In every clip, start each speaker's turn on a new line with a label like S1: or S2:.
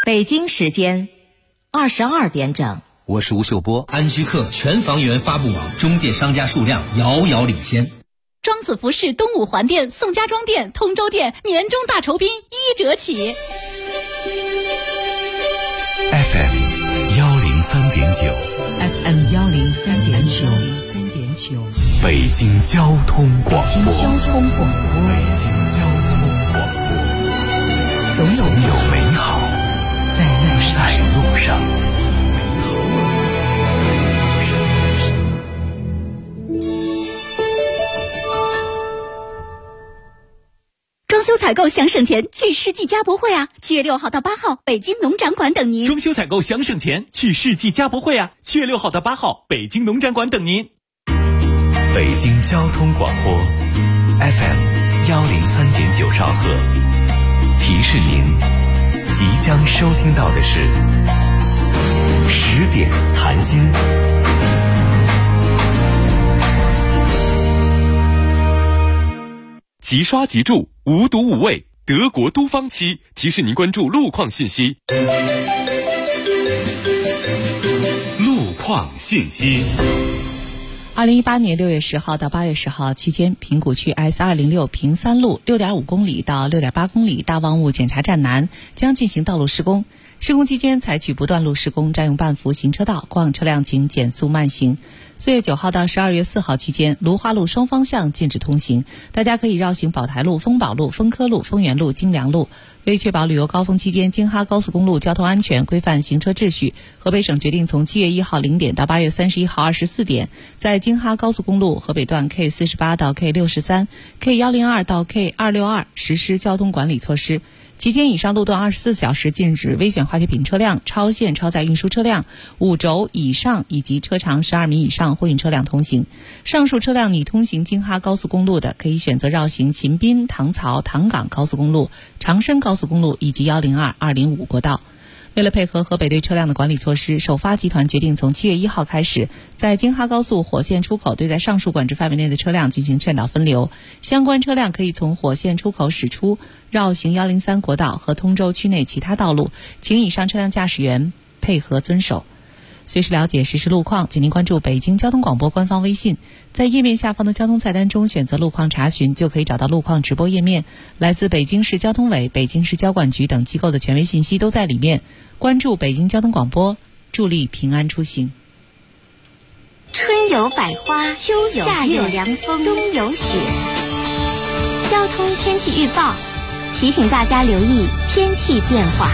S1: 北京时间22点整。
S2: 我是吴秀波。
S3: 安居客全房源发布网中介商家数量遥遥领先。
S4: 庄子服饰东五环店、宋家庄店、通州店年终大酬宾1折起。
S5: FM 103.9
S6: FM 103.9
S5: 北京交通广播。
S6: 北京交通广播，总有美好在路上。
S4: 装修采购想省钱，去世纪家博会啊！7月6号到8号，北京农展馆等您。
S7: 装修采购想省钱，去世纪家博会啊！7月6号到8号，北京农展馆等您。
S5: 北京交通广播 FM 103.9兆赫，提示您即将收听到的是10点谈心。
S8: 即刷即住，无毒无味，德国都芳漆提示您关注路况信息。路况信息。
S9: 2018年6月10号到8月10号期间，平谷区 S206 平三路 6.5 公里到 6.8 公里大望雾检查站南将进行道路施工。施工期间采取不断路施工，占用半幅行车道，过往车辆请减速慢行。4月9号到12月4号期间，芦花路双方向禁止通行，大家可以绕行宝台路、丰宝路、丰科路、丰源路、金良路。为确保旅游高峰期间京哈高速公路交通安全、规范行车秩序，河北省决定从7月1号0点到8月31号24点，在京哈高速公路河北段 K48 到 K63、K102 到 K262 实施交通管理措施。期间以上路段24小时禁止危险化学品车辆、超限超载运输车辆、5轴以上以及车长12米以上货运车辆通行。上述车辆拟通行京哈高速公路的，可以选择绕行秦滨、唐曹、唐岗高速公路、长深高速公路以及102、205国道。为了配合河北对车辆的管理措施，首发集团决定从7月1号开始，在京哈高速火线出口对在上述管制范围内的车辆进行劝导分流，相关车辆可以从火线出口驶出，绕行103国道和通州区内其他道路，请以上车辆驾驶员配合遵守。随时了解实时路况，请您关注北京交通广播官方微信，在页面下方的交通菜单中选择路况查询，就可以找到路况直播页面。来自北京市交通委、北京市交管局等机构的权威信息都在里面。关注北京交通广播，助力平安出行。
S10: 春有百花，秋有夏有凉风，冬有雪。交通天气预报提醒大家留意天气变化。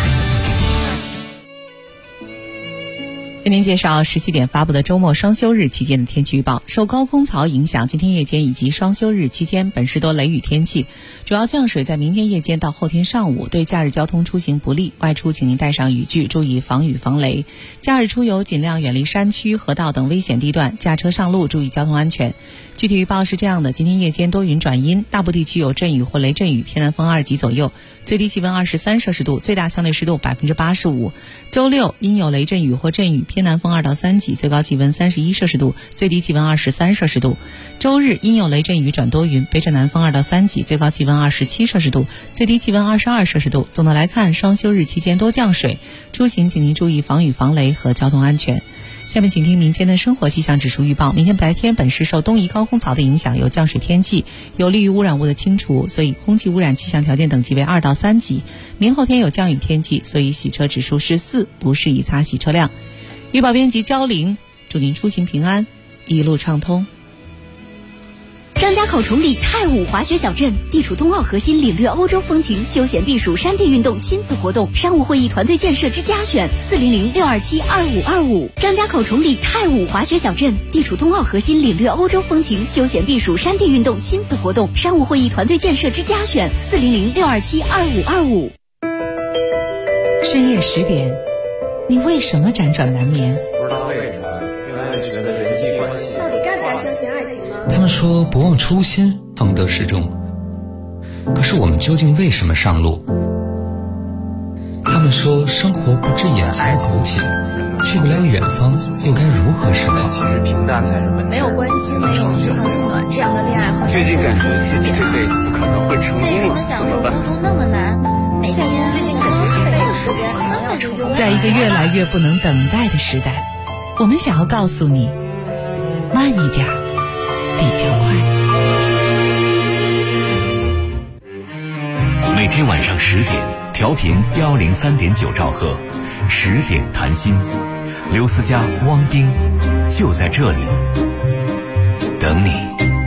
S9: 为您介绍17点发布的周末双休日期间的天气预报。受高空槽影响，今天夜间以及双休日期间本市多雷雨天气，主要降水在明天夜间到后天上午，对假日交通出行不利，外出请您带上雨具，注意防雨防雷。假日出游尽量远离山区、河道等危险地段，驾车上路注意交通安全。具体预报是这样的：今天夜间多云转阴，大部地区有阵雨或雷阵雨，偏南风2级左右，最低气温23摄氏度，最大相对湿度85%。周六阴有雷阵雨或阵雨，偏南风2到3级，最高气温31摄氏度，最低气温23摄氏度。周日阴有雷阵雨转多云，北转南风2到3级，最高气温27摄氏度，最低气温22摄氏度。总的来看，双休日期间多降水，出行请您注意防雨防雷和交通安全。下面请听民间的生活气象指数预报。明天白天本市受东移高空槽的影响，有降水天气，有利于污染物的清除，所以空气污染气象条件等级为2到3级。明后天有降雨天气，所以洗车指数是4，不适宜擦洗车辆。预报编辑焦玲，祝您出行平安，一路畅通。
S4: 张家口崇礼太武滑雪小镇地处冬奥核心，领略欧洲风情，休闲避暑，山地运动，亲子活动，商务会议团队建设之家选，400-627-2525。张家口崇礼太武滑雪小镇地处冬奥核心，领略欧洲风情，休闲避暑，山地运动，亲子活动，商务会议团队建设之家选，400-627-2525。
S9: 深夜10点，你为什么辗转难眠？
S11: 不知道为什么越来越觉得人际关系
S12: 到底该不该相信爱情呢？
S13: 他们说不忘初心，方得始终。可是我们究竟为什么上路？他们说生活不止眼前苟且，去不了远方，又该如何是好？
S11: 其实平淡才是本质。
S12: 没有关系，没有嘘寒问暖，这样的恋爱好像
S11: 最近感觉自己这辈子不可能会成功了，怎么办？
S12: 为什么想说孤独那么难？每天最近感觉这辈子时间可能要成
S9: 在一个越来越不能等待的时代，我们想要告诉你，慢一点比较快。
S5: 每天晚上10点，调频103.9兆赫，10点谈心，刘思佳、汪冰就在这里等你。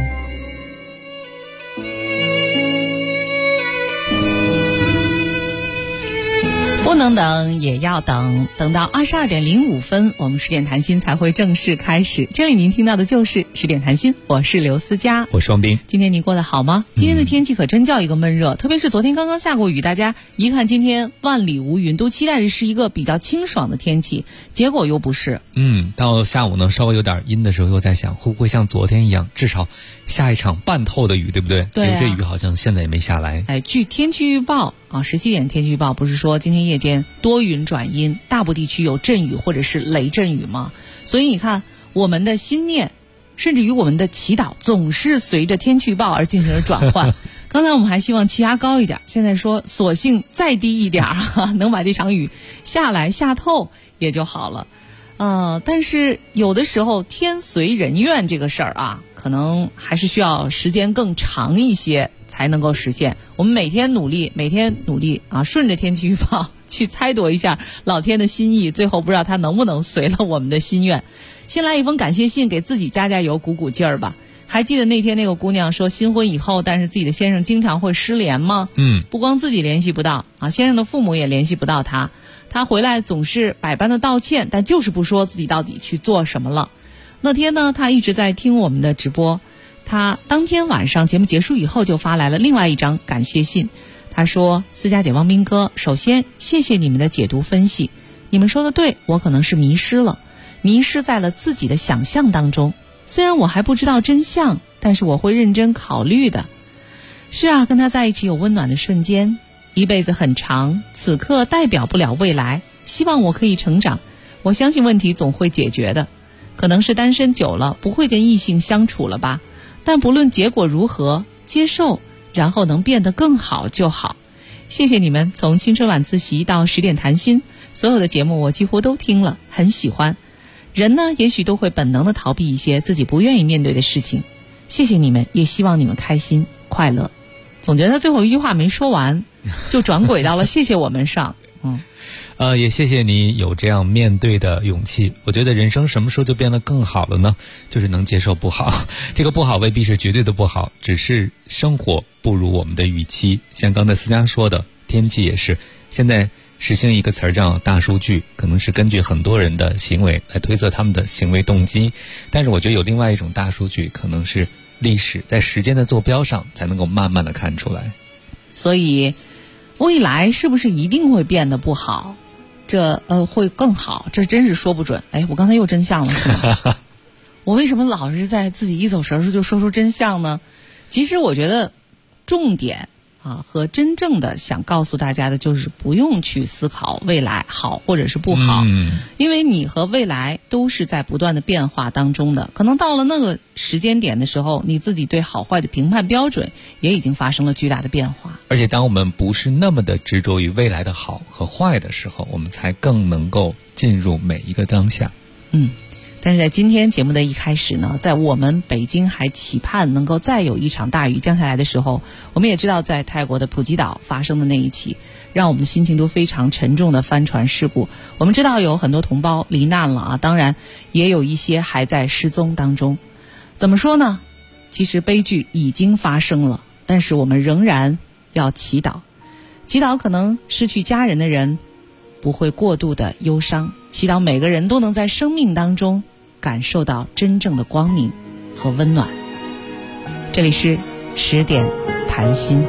S9: 不能等也要等，等到22点05分，我们10点谈心才会正式开始。这里您听到的就是10点谈心，我是刘思佳，
S13: 我是汪冰。
S9: 今天你过得好吗？今天的天气可真叫一个闷热，特别是昨天刚刚下过雨，大家一看今天万里无云，都期待着是一个比较清爽的天气，结果又不是。
S13: 到下午呢稍微有点阴的时候，又在想会不会像昨天一样，至少下一场半透的雨，对不对？
S9: 对啊，
S13: 结果这雨好像现在也没下来。
S9: 据天气预报17点天气预报不是说今天夜间多云转阴，大部地区有阵雨或者是雷阵雨吗？所以你看，我们的心念甚至于我们的祈祷总是随着天气预报而进行了转换。刚才我们还希望气压高一点，现在说索性再低一点能把这场雨下来下透也就好了。但是有的时候天随人愿这个事儿可能还是需要时间更长一些才能够实现。我们每天努力顺着天气预报去猜度一下老天的心意，最后不知道他能不能随了我们的心愿。先来一封感谢信，给自己加加油鼓鼓劲儿吧。还记得那天那个姑娘说新婚以后，但是自己的先生经常会失联吗？不光自己联系不到先生的父母也联系不到他回来总是百般的道歉，但就是不说自己到底去做什么了。那天呢，他一直在听我们的直播，他当天晚上节目结束以后就发来了另外一张感谢信。他说，思佳姐、汪斌哥，首先谢谢你们的解读分析，你们说的对，我可能是迷失在了自己的想象当中，虽然我还不知道真相，但是我会认真考虑的。是跟他在一起有温暖的瞬间，一辈子很长，此刻代表不了未来，希望我可以成长，我相信问题总会解决的。可能是单身久了，不会跟异性相处了吧，但不论结果如何，接受，然后能变得更好就好。谢谢你们，从青春晚自习到10点谈心，所有的节目我几乎都听了，很喜欢。人呢，也许都会本能的逃避一些自己不愿意面对的事情。谢谢你们，也希望你们开心快乐。总觉得最后一句话没说完，就转轨到了谢谢我们上。
S13: 也谢谢你有这样面对的勇气。我觉得人生什么时候就变得更好了呢？就是能接受不好，这个不好未必是绝对的不好，只是生活不如我们的预期。像刚才思佳说的，天气也是，现在实行一个词儿叫大数据，可能是根据很多人的行为来推测他们的行为动机，但是我觉得有另外一种大数据，可能是历史在时间的坐标上才能够慢慢的看出来。
S9: 所以未来是不是一定会变得不好？这会更好，这真是说不准。我刚才又真相了是吗？我为什么老是在自己一走神时就说出真相呢？其实我觉得重点和真正的想告诉大家的就是不用去思考未来好或者是不好，因为你和未来都是在不断的变化当中的，可能到了那个时间点的时候，你自己对好坏的评判标准也已经发生了巨大的变化。
S13: 而且当我们不是那么的执着于未来的好和坏的时候，我们才更能够进入每一个当下。
S9: 但是在今天节目的一开始呢，在我们北京还期盼能够再有一场大雨降下来的时候，我们也知道在泰国的普吉岛发生的那一起让我们的心情都非常沉重的帆船事故。我们知道有很多同胞罹难了当然也有一些还在失踪当中。怎么说呢？其实悲剧已经发生了，但是我们仍然要祈祷，可能失去家人的人不会过度的忧伤，祈祷每个人都能在生命当中感受到真正的光明和温暖。这里是10点谈心。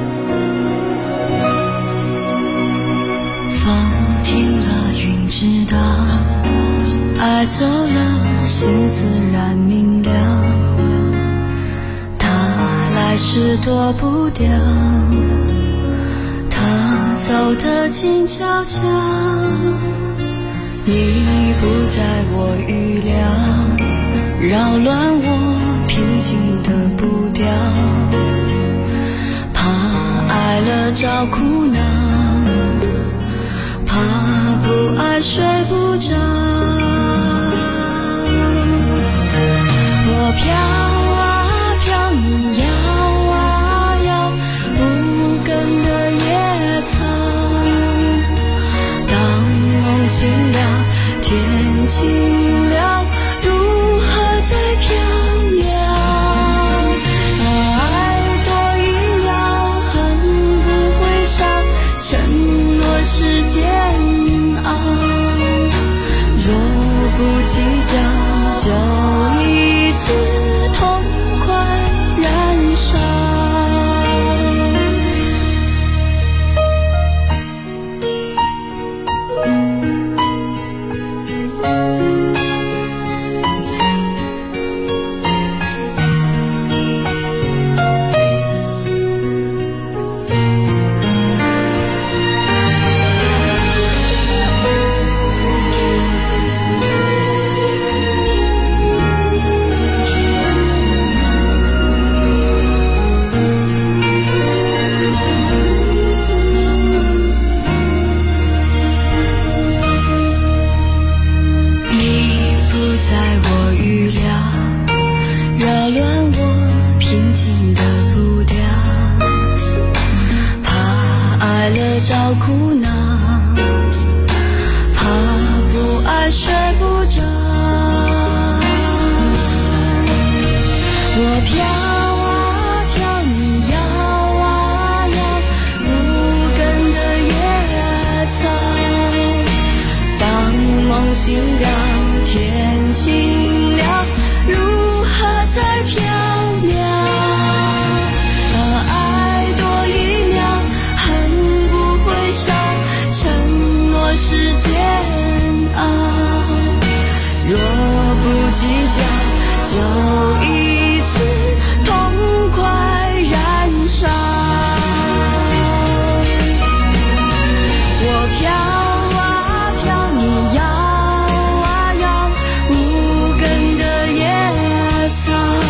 S2: 风停了，云知道，爱走了，心自然明了。他来时躲不掉，他走得静悄悄，你不在我预料，扰乱我平静的步调，怕爱了找苦恼，怕怕不爱睡不着。我飘啊飘，你摇啊摇，无根的野草。当梦醒了，天晴了，如何在飘渺？爱多一秒，恨不会少，承诺是煎熬。若不计较，就一次痛快燃烧。找苦恼，怕不爱睡不着。我飘啊飘，你摇啊摇，无根的野草。当梦醒了，天晴了，如何在飘渺？是煎熬，若不计较，就一次痛快燃烧。我飘啊飘，你摇啊摇，无根的野草。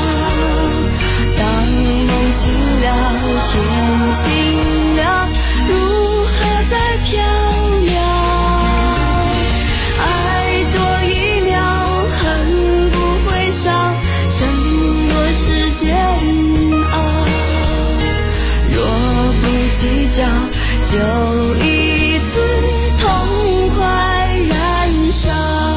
S2: 当梦醒了，天晴了，如何在飘渺？煎熬，若不计较，就一次痛快燃烧。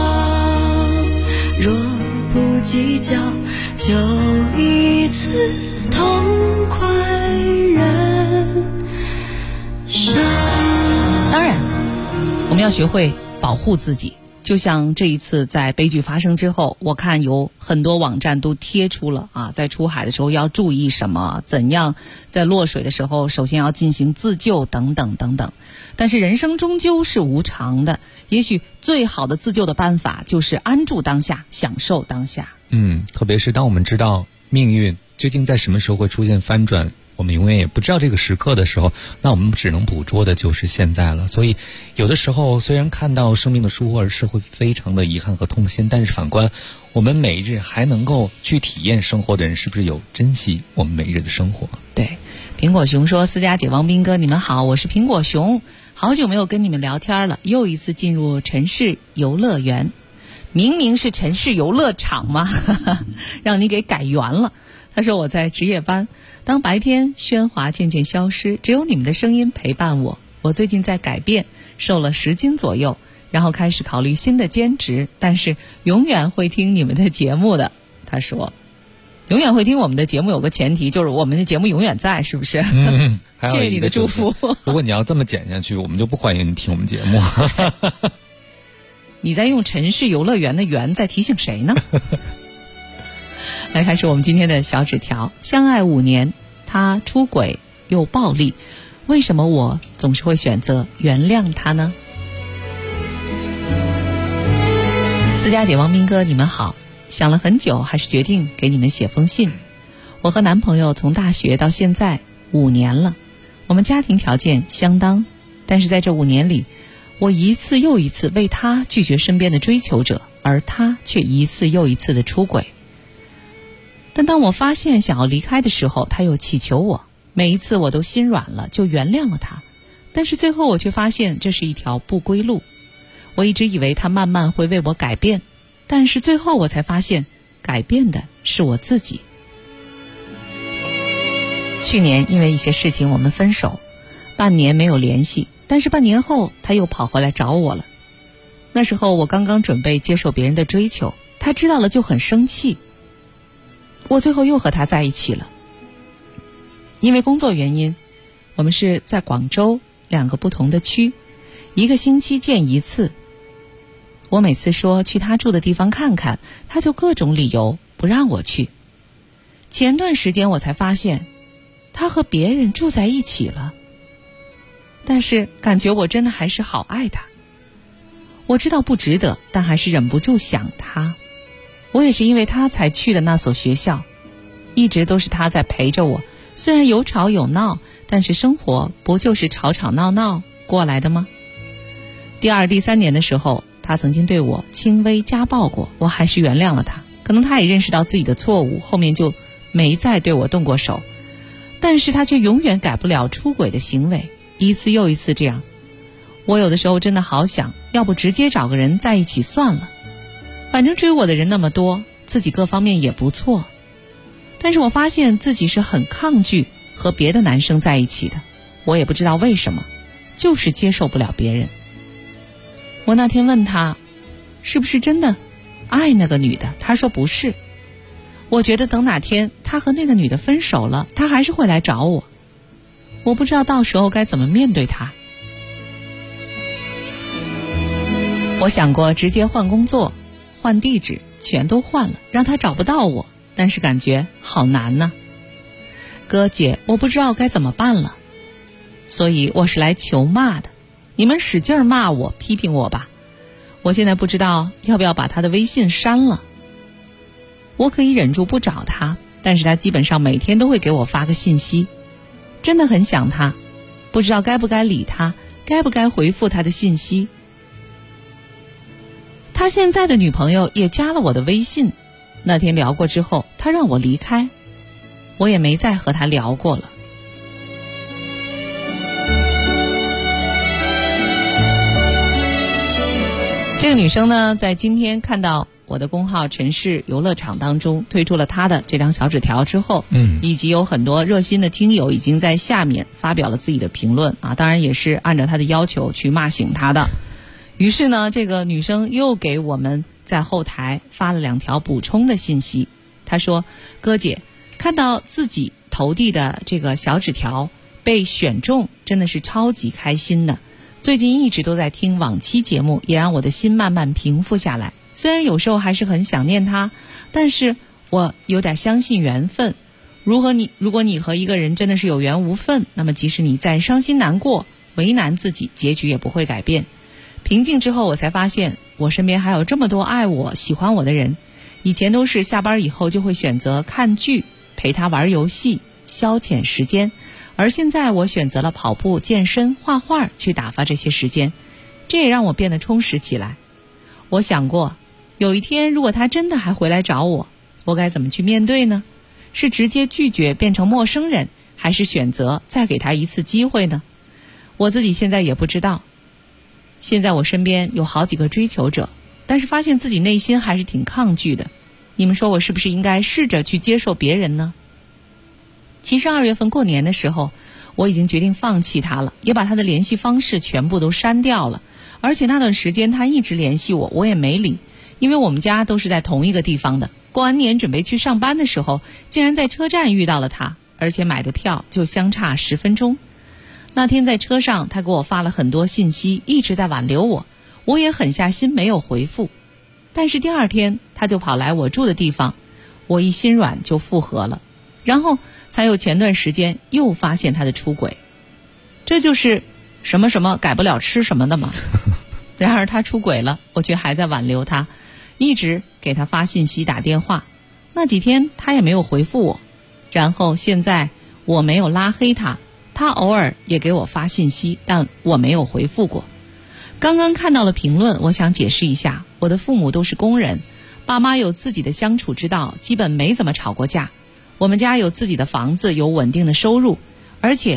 S2: 若不计较，就一次痛快燃烧。
S9: 当然，我们要学会保护自己。就像这一次在悲剧发生之后，我看有很多网站都贴出了在出海的时候要注意什么，怎样在落水的时候首先要进行自救等等等等。但是人生终究是无常的，也许最好的自救的办法就是安住当下，享受当下。
S13: 特别是当我们知道命运究竟在什么时候会出现翻转，我们永远也不知道这个时刻的时候，那我们只能捕捉的就是现在了。所以有的时候虽然看到生命的疏忽而是会非常的遗憾和痛心，但是反观我们每日还能够去体验生活的人，是不是有珍惜我们每日的生活？
S9: 对，苹果熊说，思佳姐、王斌哥，你们好，我是苹果熊，好久没有跟你们聊天了，又一次进入城市游乐园，明明是城市游乐场嘛，让你给改圆了。他说我在值夜班，当白天喧哗渐渐消失，只有你们的声音陪伴我。我最近在改变，瘦了10斤左右，然后开始考虑新的兼职，但是永远会听你们的节目的。他说永远会听我们的节目有个前提，就是我们的节目永远在，是不是？谢谢你的祝福。
S13: 如果你要这么减下去，我们就不欢迎你听我们节目。
S9: 你在用城市游乐园的园在提醒谁呢？来开始我们今天的小纸条。相爱5年，他出轨又暴力，为什么我总是会选择原谅他呢？思佳姐、王斌哥，你们好，想了很久，还是决定给你们写封信。我和男朋友从大学到现在5年了，我们家庭条件相当，但是在这5年里，我一次又一次为他拒绝身边的追求者，而他却一次又一次的出轨。但当我发现想要离开的时候，他又祈求我，每一次我都心软了，就原谅了他。 但是最后我却发现这是一条不归路。我一直以为他慢慢会为我改变，但是最后我才发现改变的是我自己。去年因为一些事情我们分手，半年没有联系，但是半年后他又跑回来找我了。那时候我刚刚准备接受别人的追求，他知道了就很生气。我最后又和他在一起了。因为工作原因，我们是在广州2个不同的区，1个星期见1次。我每次说去他住的地方看看，他就各种理由不让我去。前段时间我才发现他和别人住在一起了，但是感觉我真的还是好爱他。我知道不值得，但还是忍不住想他。我也是因为他才去的那所学校，一直都是他在陪着我，虽然有吵有闹，但是生活不就是吵吵闹闹过来的吗？第2、第3年的时候，他曾经对我轻微家暴过，我还是原谅了他。可能他也认识到自己的错误，后面就没再对我动过手。但是他却永远改不了出轨的行为，一次又一次这样。我有的时候真的好想，要不直接找个人在一起算了。反正追我的人那么多，自己各方面也不错。但是我发现自己是很抗拒和别的男生在一起的，我也不知道为什么，就是接受不了别人。我那天问他是不是真的爱那个女的，他说不是。我觉得等哪天他和那个女的分手了，他还是会来找我。我不知道到时候该怎么面对他。我想过直接换工作、换地址，全都换了，让他找不到我，但是感觉好难呢。哥姐，我不知道该怎么办了，所以我是来求骂的。你们使劲骂我、批评我吧。我现在不知道要不要把他的微信删了。我可以忍住不找他，但是他基本上每天都会给我发个信息。真的很想他，不知道该不该理他，该不该回复他的信息。他现在的女朋友也加了我的微信，那天聊过之后，他让我离开，我也没再和他聊过了。这个女生呢，在今天看到我的公号城市游乐场当中推出了她的这张小纸条之后，以及有很多热心的听友已经在下面发表了自己的评论啊，当然也是按照她的要求去骂醒她的。于是呢，这个女生又给我们在后台发了2条补充的信息。她说：哥姐，看到自己投递的这个小纸条被选中，真的是超级开心的。最近一直都在听往期节目，也让我的心慢慢平复下来。虽然有时候还是很想念他，但是我有点相信缘分。如果你和一个人真的是有缘无分，那么即使你再伤心难过、为难自己，结局也不会改变。平静之后，我才发现我身边还有这么多爱我、喜欢我的人。以前都是下班以后就会选择看剧、陪他玩游戏、消遣时间，而现在我选择了跑步、健身、画画去打发这些时间，这也让我变得充实起来。我想过，有一天如果他真的还回来找我，我该怎么去面对呢？是直接拒绝变成陌生人，还是选择再给他一次机会呢？我自己现在也不知道。现在我身边有好几个追求者，但是发现自己内心还是挺抗拒的。你们说我是不是应该试着去接受别人呢？其实2月份过年的时候，我已经决定放弃他了，也把他的联系方式全部都删掉了。而且那段时间他一直联系我，我也没理，因为我们家都是在同一个地方的。过完年准备去上班的时候，竟然在车站遇到了他，而且买的票就相差10分钟。那天在车上，他给我发了很多信息，一直在挽留我，我也狠下心没有回复。但是第2天他就跑来我住的地方，我一心软就复合了，然后才有前段时间又发现他的出轨。这就是什么什么改不了吃什么的嘛。然而他出轨了，我却还在挽留他，一直给他发信息打电话，那几天他也没有回复我。然后现在我没有拉黑他，他偶尔也给我发信息，但我没有回复过。刚刚看到了评论，我想解释一下，我的父母都是工人，爸妈有自己的相处之道，基本没怎么吵过架。我们家有自己的房子，有稳定的收入，而且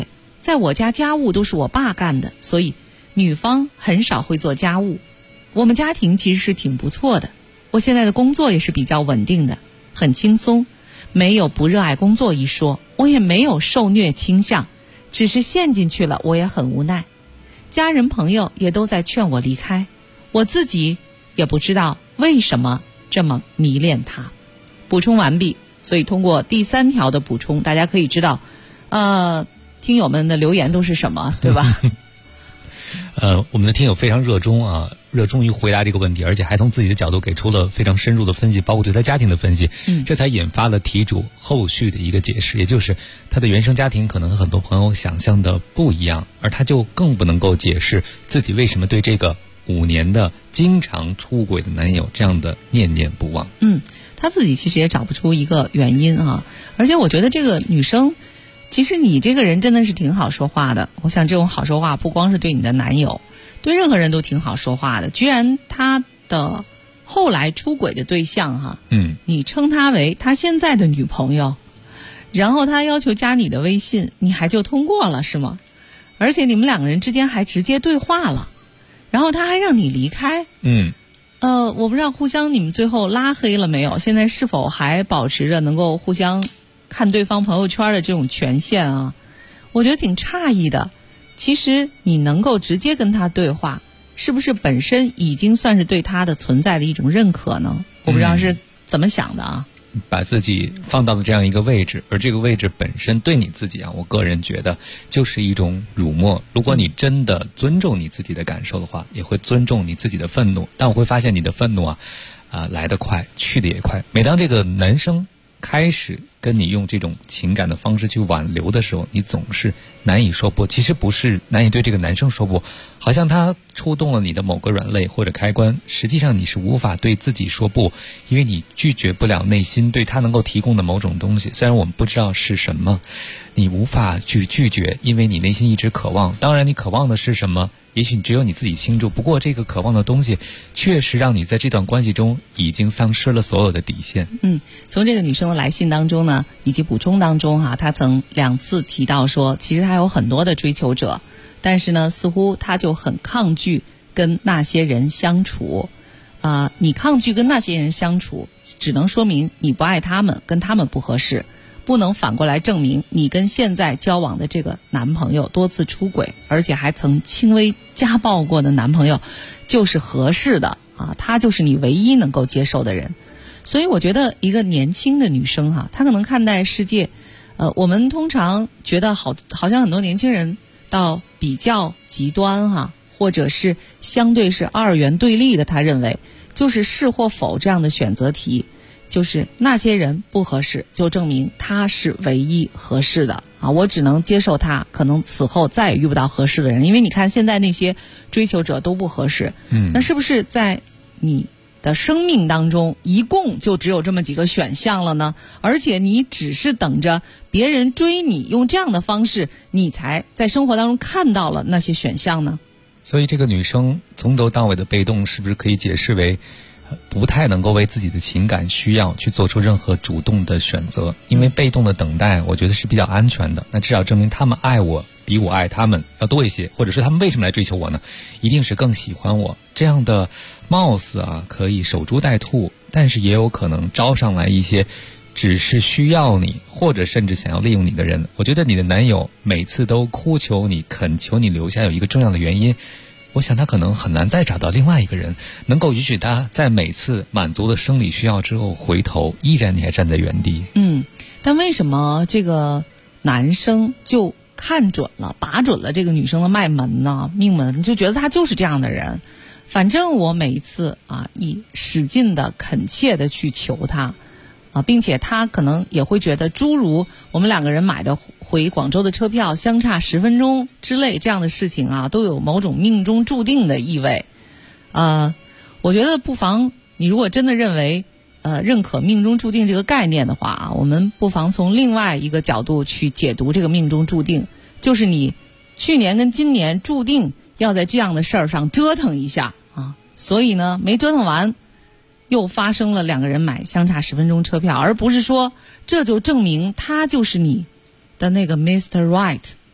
S9: 在我家家务都是我爸干的，所以女方很少会做家务。我们家庭其实是挺不错的，我现在的工作也是比较稳定的，很轻松，没有不热爱工作一说，我也没有受虐倾向，只是陷进去了，我也很无奈。家人朋友也都在劝我离开，我自己也不知道为什么这么迷恋他。补充完毕。所以通过第3条的补充，大家可以知道听友们的留言都是什么，对吧？
S13: 我们的听友非常热衷于回答这个问题，而且还从自己的角度给出了非常深入的分析，包括对他家庭的分析，这才引发了题主后续的一个解释，也就是他的原生家庭可能和很多朋友想象的不一样，而他就更不能够解释自己为什么对这个5年的经常出轨的男友这样的念念不忘。
S9: 他自己其实也找不出一个原因啊，而且我觉得这个女生，其实你这个人真的是挺好说话的。我想这种好说话不光是对你的男友，对任何人都挺好说话的。居然他的后来出轨的对象你称他为他现在的女朋友，然后他要求加你的微信，你还就通过了是吗？而且你们2个人之间还直接对话了，然后他还让你离开。我不知道互相你们最后拉黑了没有，现在是否还保持着能够互相看对方朋友圈的这种权限啊？我觉得挺诧异的。其实你能够直接跟他对话，是不是本身已经算是对他的存在的一种认可呢？我不知道是怎么想的啊。
S13: 把自己放到了这样一个位置，而这个位置本身对你自己我个人觉得就是一种辱没。如果你真的尊重你自己的感受的话，也会尊重你自己的愤怒。但我会发现你的愤怒来得快，去得也快。每当这个男生开始跟你用这种情感的方式去挽留的时候，你总是难以说不。其实不是难以对这个男生说不，好像他触动了你的某个软肋或者开关，实际上你是无法对自己说不，因为你拒绝不了内心对他能够提供的某种东西。虽然我们不知道是什么，你无法去拒绝，因为你内心一直渴望。当然你渴望的是什么，也许只有你自己清楚，不过这个渴望的东西确实让你在这段关系中已经丧失了所有的底线。
S9: 从这个女生的来信当中呢，以及补充当中她曾2次提到说，其实她有很多的追求者，但是呢似乎她就很抗拒跟那些人相处。你抗拒跟那些人相处，只能说明你不爱他们，跟他们不合适，不能反过来证明你跟现在交往的这个男朋友多次出轨，而且还曾轻微家暴过的男朋友就是合适的他就是你唯一能够接受的人。所以我觉得一个年轻的女生她可能看待世界，我们通常觉得好像很多年轻人到比较极端或者是相对是2元对立的，他认为就是是或否这样的选择题，就是那些人不合适，就证明他是唯一合适的我只能接受他，可能此后再也遇不到合适的人。因为你看现在那些追求者都不合适，那是不是在你的生命当中一共就只有这么几个选项了呢？而且你只是等着别人追你，用这样的方式你才在生活当中看到了那些选项呢？
S13: 所以这个女生从头到尾的被动，是不是可以解释为不太能够为自己的情感需要去做出任何主动的选择？因为被动的等待我觉得是比较安全的，那至少证明他们爱我比我爱他们要多一些，或者说他们为什么来追求我呢？一定是更喜欢我。这样的貌似可以守株待兔，但是也有可能招上来一些只是需要你或者甚至想要利用你的人。我觉得你的男友每次都哭求你恳求你留下，有一个重要的原因，我想他可能很难再找到另外一个人能够允许他在每次满足了生理需要之后回头，依然你还站在原地。
S9: 但为什么这个男生就看准了把准了这个女生的脉门呢？命门，就觉得他就是这样的人，反正我每一次以使劲的恳切的去求他并且他可能也会觉得诸如我们2个人买的回广州的车票相差10分钟之类这样的事情都有某种命中注定的意味。我觉得不妨你如果真的认可命中注定这个概念的话我们不妨从另外一个角度去解读这个命中注定，就是你去年跟今年注定要在这样的事儿上折腾一下所以呢没折腾完又发生了2个人买相差10分钟车票，而不是说这就证明他就是你的那个 Mr. Right。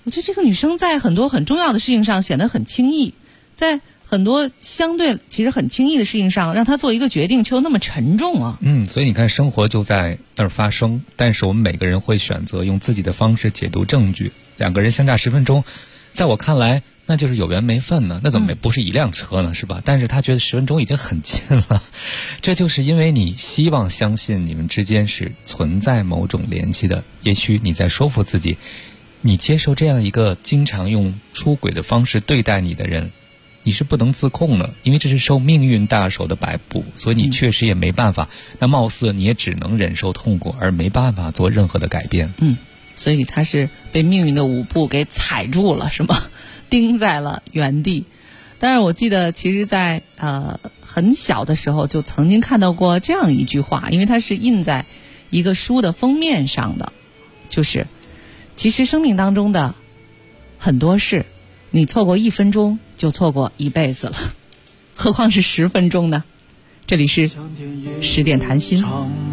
S9: 我觉得这个女生在很多很重要的事情上显得很轻易，在很多相对其实很轻易的事情上，让她做一个决定却又那么沉重啊。
S13: 所以你看，生活就在那儿发生，但是我们每个人会选择用自己的方式解读证据。两个人相差10分钟，在我看来那就是有缘没分呢，那怎么不是一辆车呢，是吧？但是他觉得10分钟已经很近了，这就是因为你希望相信你们之间是存在某种联系的。也许你在说服自己，你接受这样一个经常用出轨的方式对待你的人，你是不能自控的，因为这是受命运大手的摆布，所以你确实也没办法。那貌似你也只能忍受痛苦，而没办法做任何的改变。
S9: 所以他是被命运的舞步给踩住了，是吗？钉在了原地。但是我记得其实在很小的时候就曾经看到过这样一句话，因为它是印在一个书的封面上的，就是其实生命当中的很多事，你错过1分钟就错过一辈子了，何况是10分钟呢？这里是10点谈心。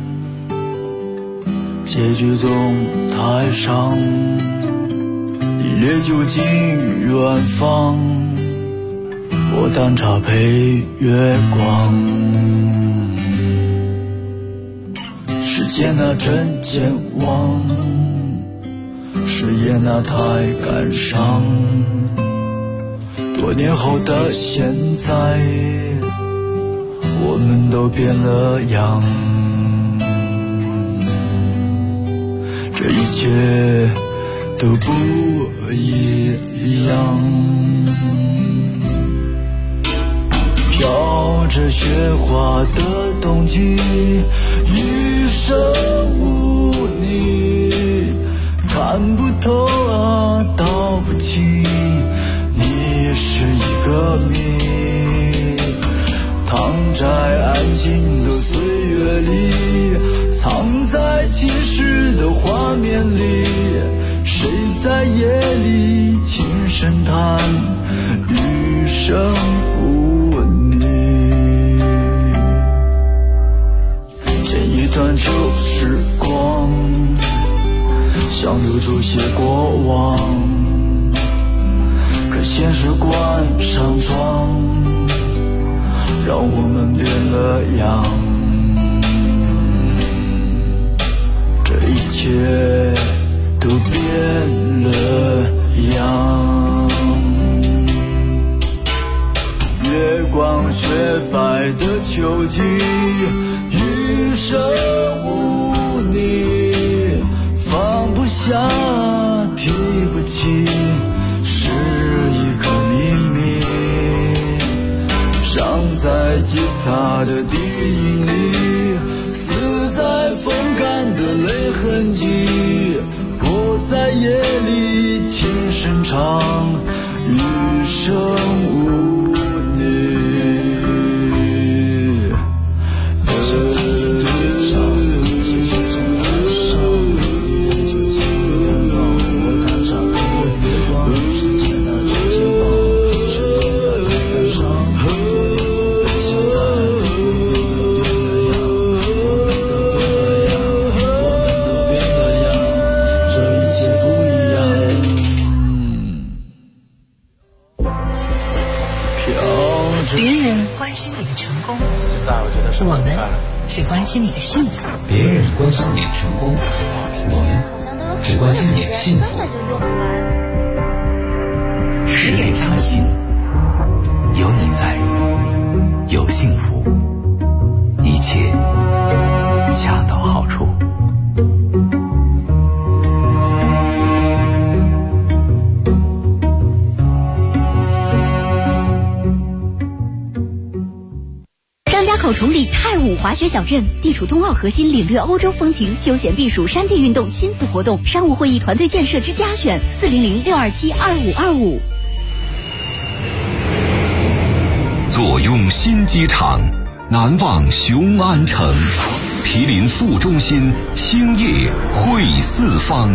S14: 结局总太伤，一列就近远方，我淡茶配月光。时间那真健忘，誓言那太感伤。多年后的现在，我们都变了样。这一切都不一样，飘着雪花的冬季，余生无你，看不透啊，道不清，你是一个谜，躺在安静的岁月里，藏在侵蚀的画面里，谁在夜里轻声叹余生无你。剪一段旧时光，想留住些过往，可现实关上窗，让我们变了样。这一切都变了样，月光雪白的秋季，余生无你，放不下提不起，是一个秘密，伤在吉他的低音里，死在风干的泪痕迹，我在夜里轻声唱余生无你。
S1: 别人关心你的成功，我们是关心你的幸福。
S13: 别人关心你的成功，我们只关心你的幸福。
S1: 10点谈心，
S5: 有你在，有幸福，一切恰到好处。
S4: 口崇礼泰武滑雪小镇，地处冬奥核心，领略欧洲风情，休闲避暑，山地运动，亲子活动，商务会议团队建设之家选，400-627-2525。
S15: 坐拥新机场，难忘雄安城，毗邻副中心，兴业汇四方。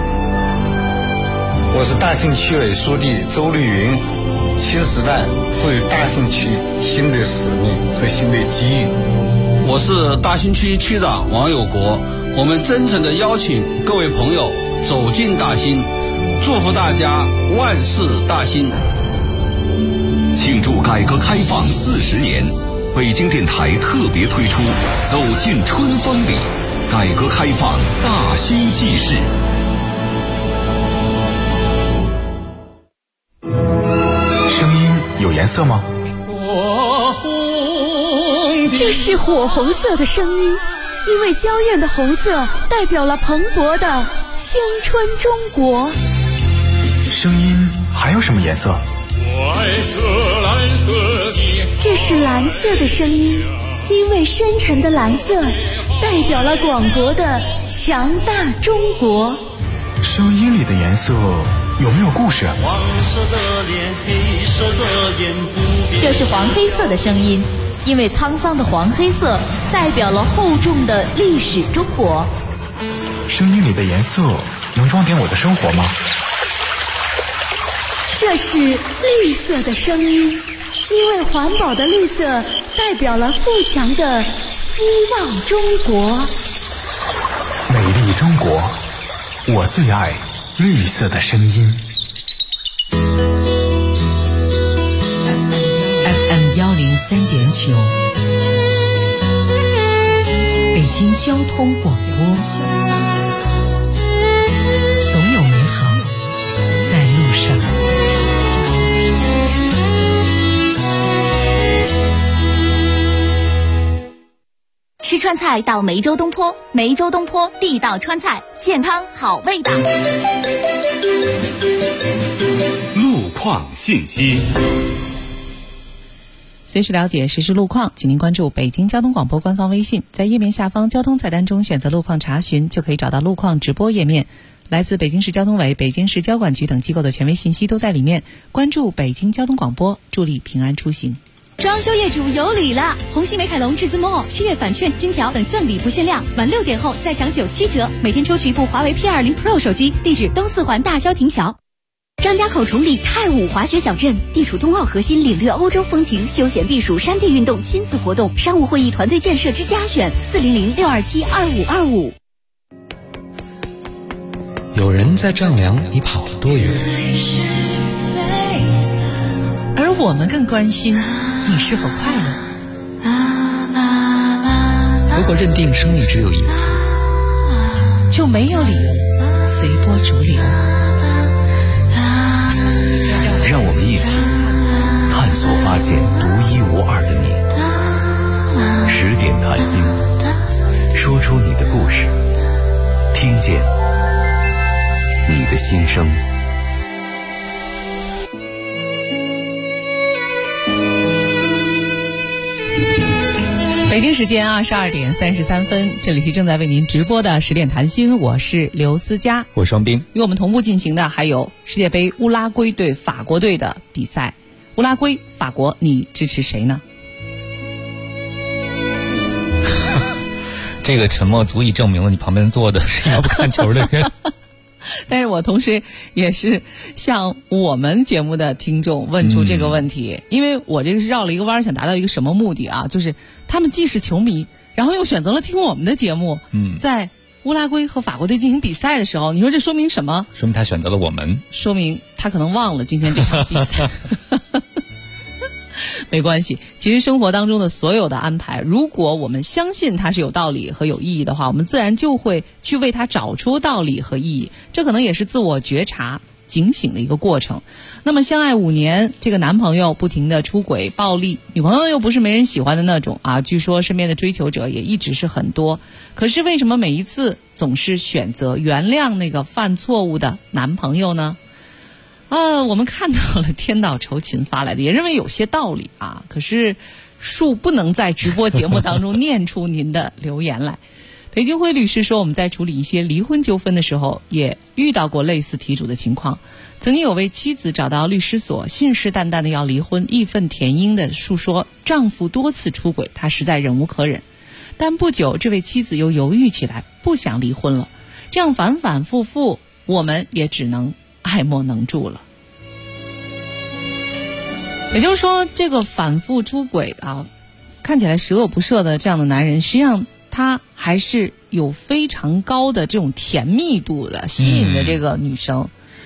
S16: 我是大兴区委书记周绿云。新时代赋予大兴区新的使命和新的机遇。
S17: 我是大兴区区长王有国，我们真诚地邀请各位朋友走进大兴， 祝福大家万事大兴。
S15: 庆祝改革开放40年，北京电台特别推出《走进春风里》，改革开放大兴纪事。
S18: 声音有颜色吗？
S2: 这是火红色的声音，因为娇艳的红色代表了蓬勃的青春中国。
S18: 声音还有什么颜色？
S2: 这是蓝色的声音，因为深沉的蓝色代表了广博的强大中国。
S18: 声音里的颜色有没有故事？
S19: 这是黄黑色的声音，因为沧桑的黄黑色代表了厚重的历史中国。
S18: 声音里的颜色能装点我的生活吗？
S2: 这是绿色的声音，因为环保的绿色代表了富强的希望中国。
S18: 美丽中国，我最爱绿色的声音。
S1: FM 103.9，北京交通广播，总有美好在路上。
S4: 吃川菜到梅州东坡，梅州东坡地道川菜，健康好味道。
S8: 路况信息，
S9: 随时了解实时路况，请您关注北京交通广播官方微信，在页面下方交通菜单中选择路况查询，就可以找到路况直播页面。来自北京市交通委、北京市交管局等机构的权威信息都在里面。关注北京交通广播，助力平安出行。
S4: 装修业主有礼了！红星美凯龙至尊 Mall7月返券、金条等赠礼不限量，晚6点后再享97折，每天抽取一部华为 P20 Pro 手机。地址：东四环大郊亭桥。 张家口崇礼太武滑雪小镇地处冬奥核心，领略欧洲风情，休闲避暑山地运动亲子活动，商务会议团队建设之家选400-627-2525。
S13: 有人在丈量你跑了多远，
S9: 而我们更关心你是否快乐。
S13: 如果认定生命只有一次，
S9: 就没有理由随波逐流。
S5: 让我们一起探索发现独一无二的你。10点谈心，说出你的故事，听见你的心声。
S9: 北京时间22点33分，这里是正在为您直播的10点谈心，我是刘思佳，
S13: 我双冰。
S9: 与我们同步进行的还有世界杯乌拉圭对法国队的比赛。乌拉圭、法国，你支持谁呢？
S13: 这个沉默足以证明了你旁边坐的是一个不看球的人。
S9: 但是我同时也是向我们节目的听众问出这个问题，因为我这个是绕了一个弯，想达到一个什么目的啊？就是他们既是球迷，然后又选择了听我们的节目。在乌拉圭和法国队进行比赛的时候，你说这说明什么？
S13: 说明他选择了我们，
S9: 说明他可能忘了今天这场比赛。没关系，其实生活当中的所有的安排，如果我们相信它是有道理和有意义的话，我们自然就会去为它找出道理和意义。这可能也是自我觉察警醒的一个过程。那么相爱5年，这个男朋友不停的出轨暴力，女朋友又不是没人喜欢的那种啊，据说身边的追求者也一直是很多。可是为什么每一次总是选择原谅那个犯错误的男朋友呢？我们看到了天道酬勤发来的，也认为有些道理啊，可是恕不能在直播节目当中念出您的留言来。裴金辉律师说，我们在处理一些离婚纠纷的时候也遇到过类似题主的情况。曾经有位妻子找到律师所，信誓旦旦的要离婚，义愤填膺的述说丈夫多次出轨，她实在忍无可忍。但不久这位妻子又犹豫起来，不想离婚了。这样反反复复，我们也只能爱莫能助了。也就是说，这个反复出轨啊，看起来十恶不赦的这样的男人，实际上他还是有非常高的这种甜蜜度的，吸引的这个女生。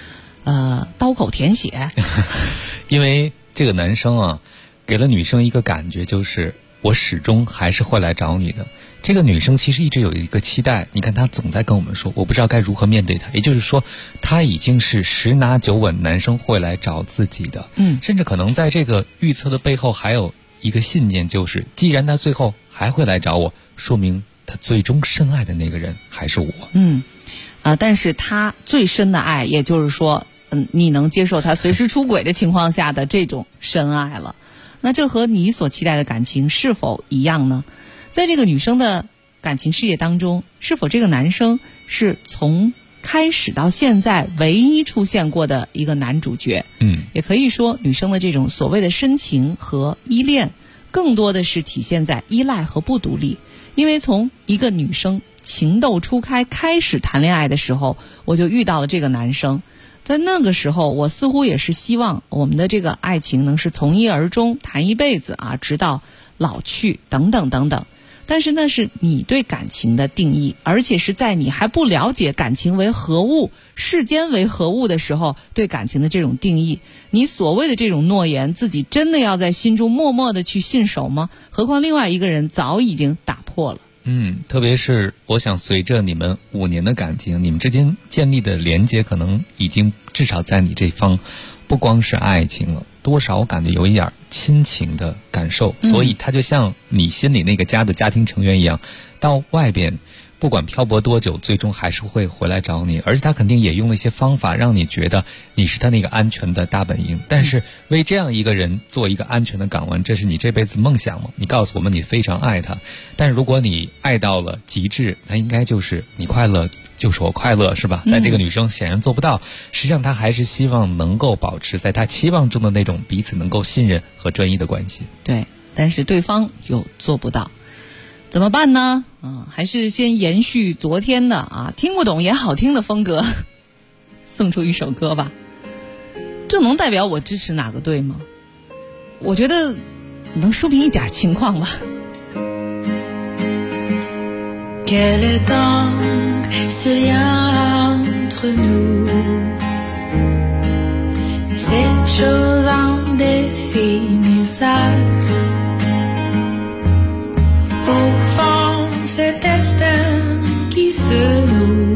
S9: 刀口舔血。
S13: 因为这个男生啊，给了女生一个感觉，就是我始终还是会来找你的。这个女生其实一直有一个期待，你看她总在跟我们说我不知道该如何面对他，也就是说她已经是十拿九稳男生会来找自己的。甚至可能在这个预测的背后还有一个信念，就是既然他最后还会来找我，说明他最终深爱的那个人还是我。
S9: 但是他最深的爱，也就是说你能接受他随时出轨的情况下的这种深爱了。那这和你所期待的感情是否一样呢？在这个女生的感情世界当中，是否这个男生是从开始到现在唯一出现过的一个男主角？也可以说女生的这种所谓的深情和依恋，更多的是体现在依赖和不独立。因为从一个女生情窦初开开始谈恋爱的时候，我就遇到了这个男生。在那个时候，我似乎也是希望我们的这个爱情能是从一而终，谈一辈子啊，直到老去等等等等。但是那是你对感情的定义，而且是在你还不了解感情为何物、世间为何物的时候对感情的这种定义。你所谓的这种诺言，自己真的要在心中默默的去信守吗？何况另外一个人早已经打破了。
S13: 特别是我想随着你们5年的感情，你们之间建立的连接可能已经至少在你这方不光是爱情了，多少我感觉有一点亲情的感受。所以他就像你心里那个家的家庭成员一样，到外边不管漂泊多久，最终还是会回来找你。而且他肯定也用了一些方法让你觉得你是他那个安全的大本营。但是为这样一个人做一个安全的港湾，这是你这辈子梦想吗？你告诉我们你非常爱他，但是如果你爱到了极致，那应该就是你快乐就是我快乐，是吧？但这个女生显然做不到。实际上她还是希望能够保持在她期望中的那种彼此能够信任和专一的关系。
S9: 对，但是对方又做不到，怎么办呢？还是先延续昨天的听不懂也好听的风格，送出一首歌吧。这能代表我支持哪个队吗？我觉得能说明一点情况吧。
S2: Quel est donc ce lien entre nous, cette chose indéfinissable, au fond ce destin qui se noue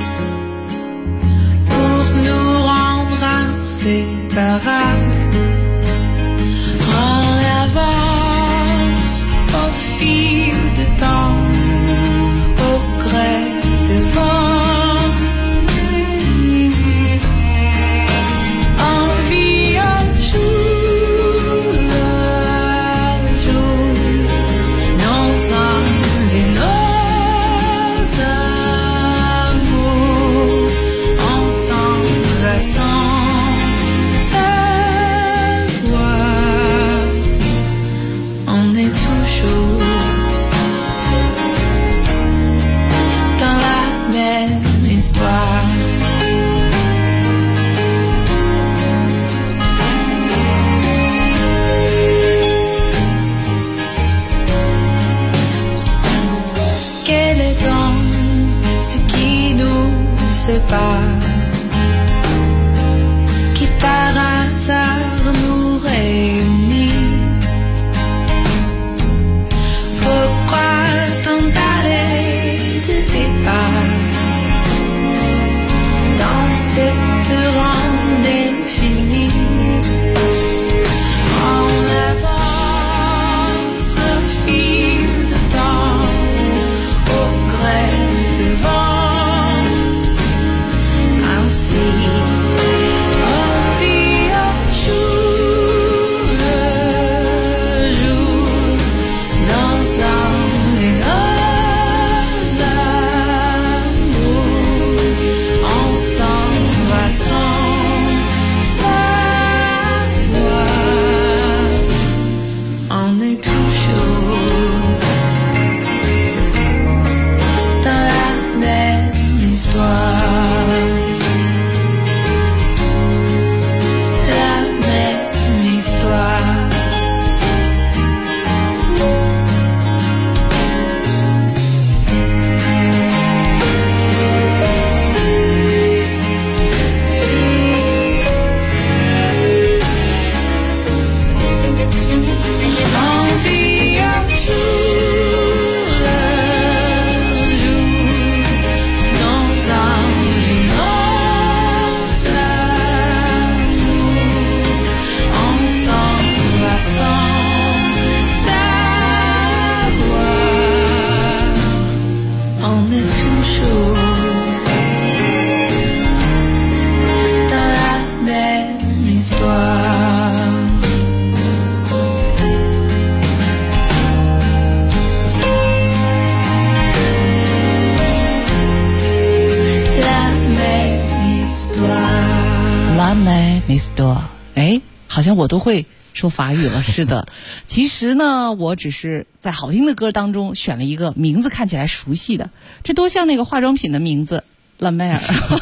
S2: pour nous rendre inséparables. On avance au fil du temps.Au gré de vent, on vit au jour le jour, nos envies, nos amours, ensemble sans savoir, on est toujours
S9: 多，哎，好像我都会说法语了似的。其实呢，我只是在好听的歌当中选了一个名字看起来熟悉的，这多像那个化妆品的名字La Mer。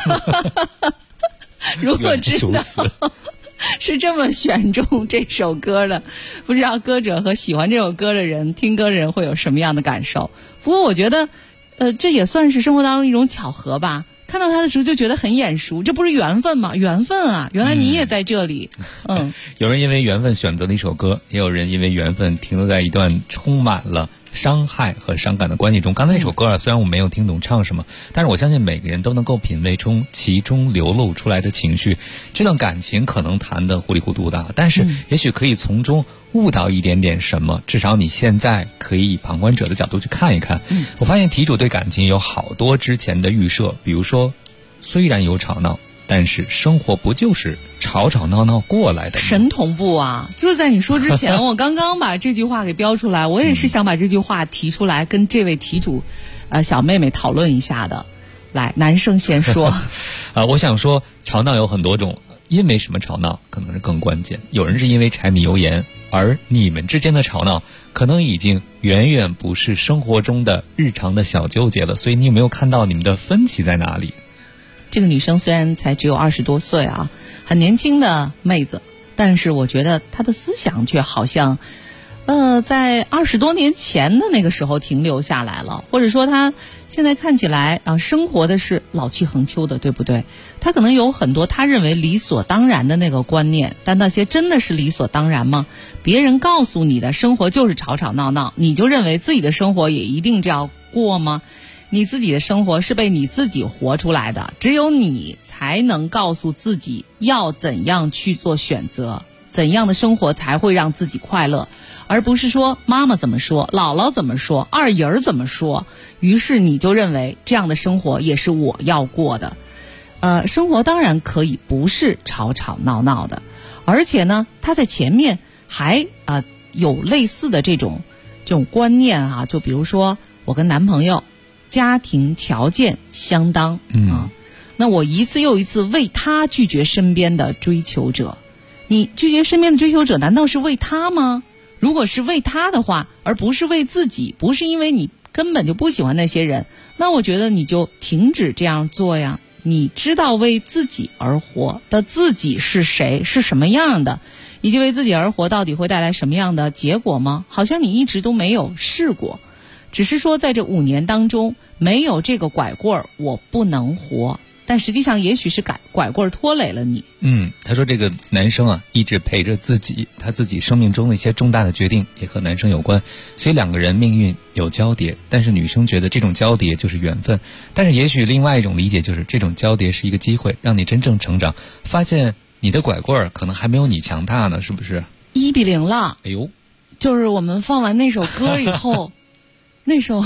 S9: 如果知道是这么选中这首歌的，不知道歌者和喜欢这首歌的人、听歌的人会有什么样的感受。不过我觉得这也算是生活当中一种巧合吧。看到他的时候就觉得很眼熟，这不是缘分吗？缘分啊，原来你也在这里。
S20: 有人因为缘分选择了一首歌，也有人因为缘分停留在一段充满了伤害和伤感的关系中。刚才那首歌虽然我没有听懂唱什么，但是我相信每个人都能够品味出其中流露出来的情绪。这段感情可能谈得糊里糊涂的，但是也许可以从中悟到一点点什么，至少你现在可以以旁观者的角度去看一看。我发现题主对感情有好多之前的预设，比如说虽然有吵闹，但是生活不就是吵吵闹闹过来的？
S9: 神同步啊！就是在你说之前，我刚刚把这句话给标出来，我也是想把这句话提出来，跟这位题主小妹妹讨论一下的。来，男生先说。
S20: 我想说，吵闹有很多种，因为什么吵闹可能是更关键。有人是因为柴米油盐，而你们之间的吵闹可能已经远远不是生活中的日常的小纠结了。所以你有没有看到你们的分歧在哪里？
S9: 这个女生虽然才只有20多岁啊，很年轻的妹子，但是我觉得她的思想却好像在20多年前的那个时候停留下来了，或者说她现在看起来生活的是老气横秋的，对不对？她可能有很多她认为理所当然的那个观念，但那些真的是理所当然吗？别人告诉你的生活就是吵吵闹闹，你就认为自己的生活也一定这样过吗？你自己的生活是被你自己活出来的，只有你才能告诉自己要怎样去做选择，怎样的生活才会让自己快乐，而不是说妈妈怎么说，姥姥怎么说，二姨儿怎么说，于是你就认为这样的生活也是我要过的。生活当然可以不是吵吵闹闹的，而且呢，他在前面还有类似的这种观念啊，就比如说我跟男朋友家庭条件相当那我一次又一次为他拒绝身边的追求者。你拒绝身边的追求者，难道是为他吗？如果是为他的话，而不是为自己，不是因为你根本就不喜欢那些人，那我觉得你就停止这样做呀。你知道为自己而活的自己是谁，是什么样的，以及为自己而活到底会带来什么样的结果吗？好像你一直都没有试过，只是说在这5年当中没有这个拐棍儿我不能活，但实际上也许是拐棍拖累了你。
S20: 他说这个男生一直陪着自己，他自己生命中的一些重大的决定也和男生有关，所以2个人命运有交叠，但是女生觉得这种交叠就是缘分，但是也许另外一种理解就是这种交叠是一个机会，让你真正成长，发现你的拐棍可能还没有你强大呢，是不是
S9: ？1-0了。
S20: 哎呦，
S9: 就是我们放完那首歌以后那首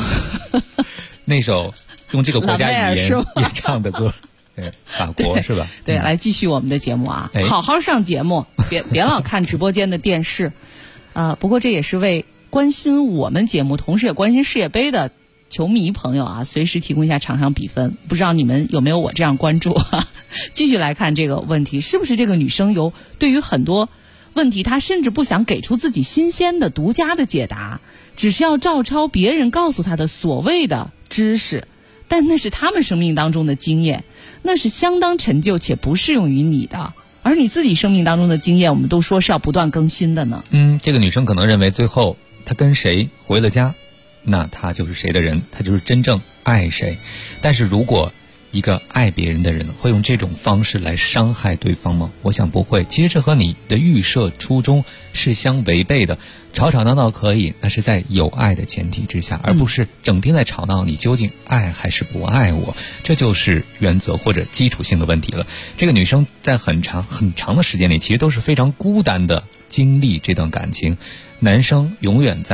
S20: 用这个国家语言演唱的歌，对，法国是吧？
S9: 对，来继续我们的节目啊，好好上节目，别老看直播间的电视。不过这也是为关心我们节目，同时也关心世界杯的球迷朋友啊，随时提供一下场上比分。不知道你们有没有我这样关注啊？继续来看这个问题，是不是这个女生对于很多问题，她甚至不想给出自己新鲜的独家的解答，只是要照抄别人告诉她的所谓的知识，但那是他们生命当中的经验，那是相当陈旧且不适用于你的，而你自己生命当中的经验，我们都说是要不断更新的呢。
S20: 这个女生可能认为最后她跟谁回了家，那她就是谁的人，她就是真正爱谁。但是如果一个爱别人的人会用这种方式来伤害对方吗？我想不会。其实这和你的预设初衷是相违背的。吵吵闹闹可以，那是在有爱的前提之下，而不是整天在吵闹你究竟爱还是不爱我，这就是原则或者基础性的问题了。这个女生在很长的时间里其实都是非常孤单的经历这段感情，男生永远在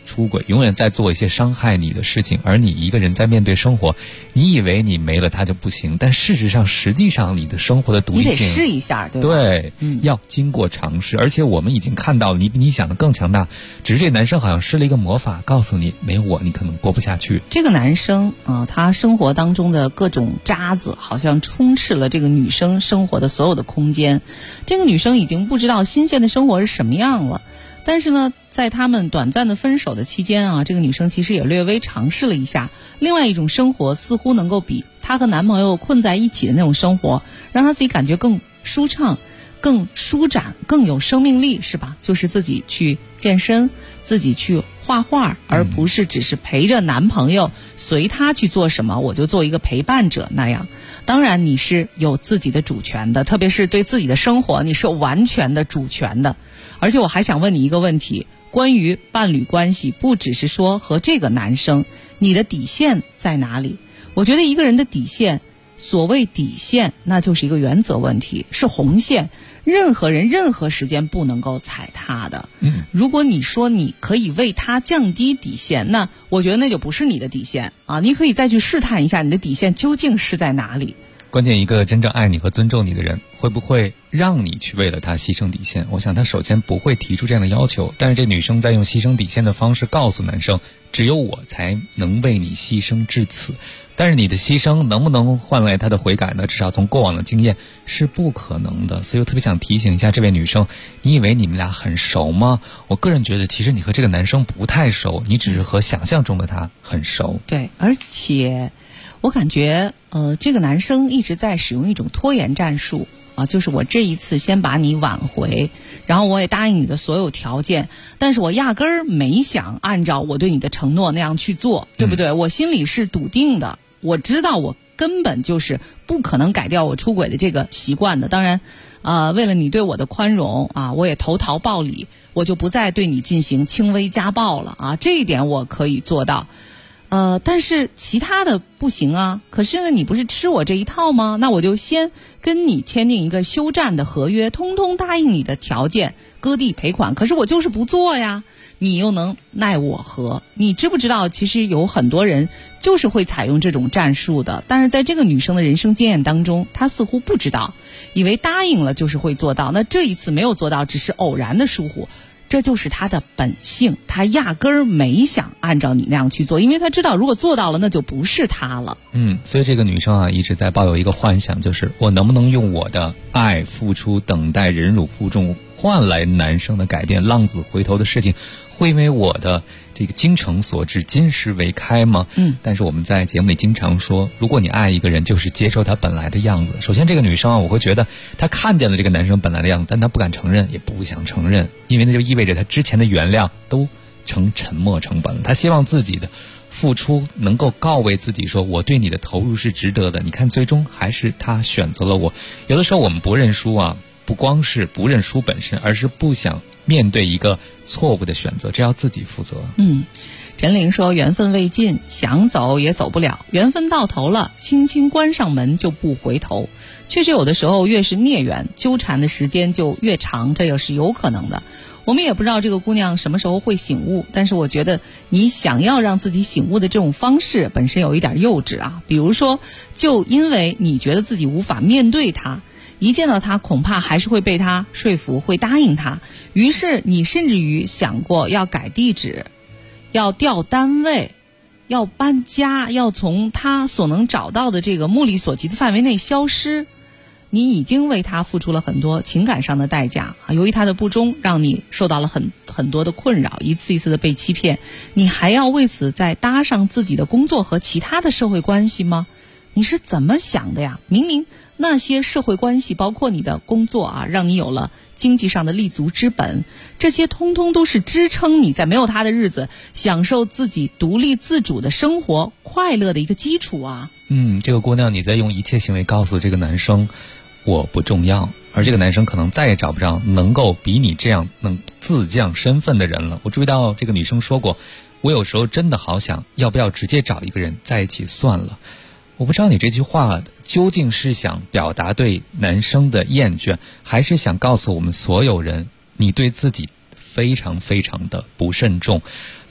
S20: 出轨，永远在做一些伤害你的事情，而你一个人在面对生活，你以为你没了他就不行，但事实上实际上你的生活的独立性
S9: 你得试一下，对吧？
S20: 对，要经过尝试。而且我们已经看到了你比你想的更强大，只是这男生好像施了一个魔法，告诉你没有我你可能过不下去。
S9: 这个男生他生活当中的各种渣子好像充斥了这个女生生活的所有的空间，这个女生已经不知道新鲜的生活是什么样了。但是呢，在他们短暂的分手的期间这个女生其实也略微尝试了一下另外一种生活，似乎能够比她和男朋友困在一起的那种生活让她自己感觉更舒畅、更舒展、更有生命力，是吧？就是自己去健身，自己去画画，而不是只是陪着男朋友随他去做什么，我就做一个陪伴者那样。当然你是有自己的主权的，特别是对自己的生活你是有完全的主权的。而且我还想问你一个问题，关于伴侣关系，不只是说和这个男生，你的底线在哪里？我觉得一个人的底线，所谓底线那就是一个原则问题，是红线，任何人任何时间不能够踩踏的。如果你说你可以为他降低底线，那我觉得那就不是你的底线你可以再去试探一下你的底线究竟是在哪里。
S20: 关键一个真正爱你和尊重你的人，会不会让你去为了他牺牲底线？我想他首先不会提出这样的要求，但是这女生在用牺牲底线的方式告诉男生，只有我才能为你牺牲至此。但是你的牺牲能不能换来他的悔改呢？至少从过往的经验是不可能的。所以我特别想提醒一下这位女生，你以为你们俩很熟吗？我个人觉得其实你和这个男生不太熟，你只是和想象中的他很熟。
S9: 对，而且我感觉这个男生一直在使用一种拖延战术就是我这一次先把你挽回，然后我也答应你的所有条件，但是我压根儿没想按照我对你的承诺那样去做，对不对？我心里是笃定的，我知道我根本就是不可能改掉我出轨的这个习惯的。当然为了你对我的宽容我也投桃报李，我就不再对你进行轻微家暴了这一点我可以做到。但是其他的不行啊。可是呢，你不是吃我这一套吗？那我就先跟你签订一个休战的合约，通通答应你的条件，割地赔款。可是我就是不做呀，你又能奈我何？你知不知道，其实有很多人就是会采用这种战术的，但是在这个女生的人生经验当中，她似乎不知道，以为答应了就是会做到。那这一次没有做到，只是偶然的疏忽。这就是他的本性，他压根儿没想按照你那样去做，因为他知道如果做到了那就不是他了。
S20: 所以这个女生一直在抱有一个幻想，就是我能不能用我的爱、付出、等待、忍辱负重换来男生的改变？浪子回头的事情会因为我的这个精诚所至、金石为开吗？但是我们在节目里经常说，如果你爱一个人，就是接受他本来的样子。首先这个女生我会觉得她看见了这个男生本来的样子，但她不敢承认，也不想承认，因为那就意味着她之前的原谅都成沉没成本了。她希望自己的付出能够告慰自己，说我对你的投入是值得的。你看最终还是他选择了我。有的时候我们不认输不光是不认输本身，而是不想面对一个错误的选择，这要自己负责。
S9: 陈玲说，缘分未尽，想走也走不了，缘分到头了，轻轻关上门就不回头。确实有的时候越是孽缘，纠缠的时间就越长，这也是有可能的。我们也不知道这个姑娘什么时候会醒悟，但是我觉得你想要让自己醒悟的这种方式本身有一点幼稚比如说，就因为你觉得自己无法面对他，一见到他恐怕还是会被他说服，会答应他，于是你甚至于想过要改地址，要调单位，要搬家，要从他所能找到的这个目力所及的范围内消失。你已经为他付出了很多情感上的代价由于他的不忠，让你受到了很多的困扰，一次一次的被欺骗，你还要为此再搭上自己的工作和其他的社会关系吗？你是怎么想的呀？明明那些社会关系，包括你的工作让你有了经济上的立足之本，这些通通都是支撑你在没有他的日子享受自己独立自主的生活快乐的一个基础
S20: 这个姑娘你在用一切行为告诉这个男生我不重要，而这个男生可能再也找不着能够比你这样能自降身份的人了。我注意到这个女生说过，我有时候真的好想要不要直接找一个人在一起算了。我不知道你这句话究竟是想表达对男生的厌倦，还是想告诉我们所有人你对自己非常非常的不慎重。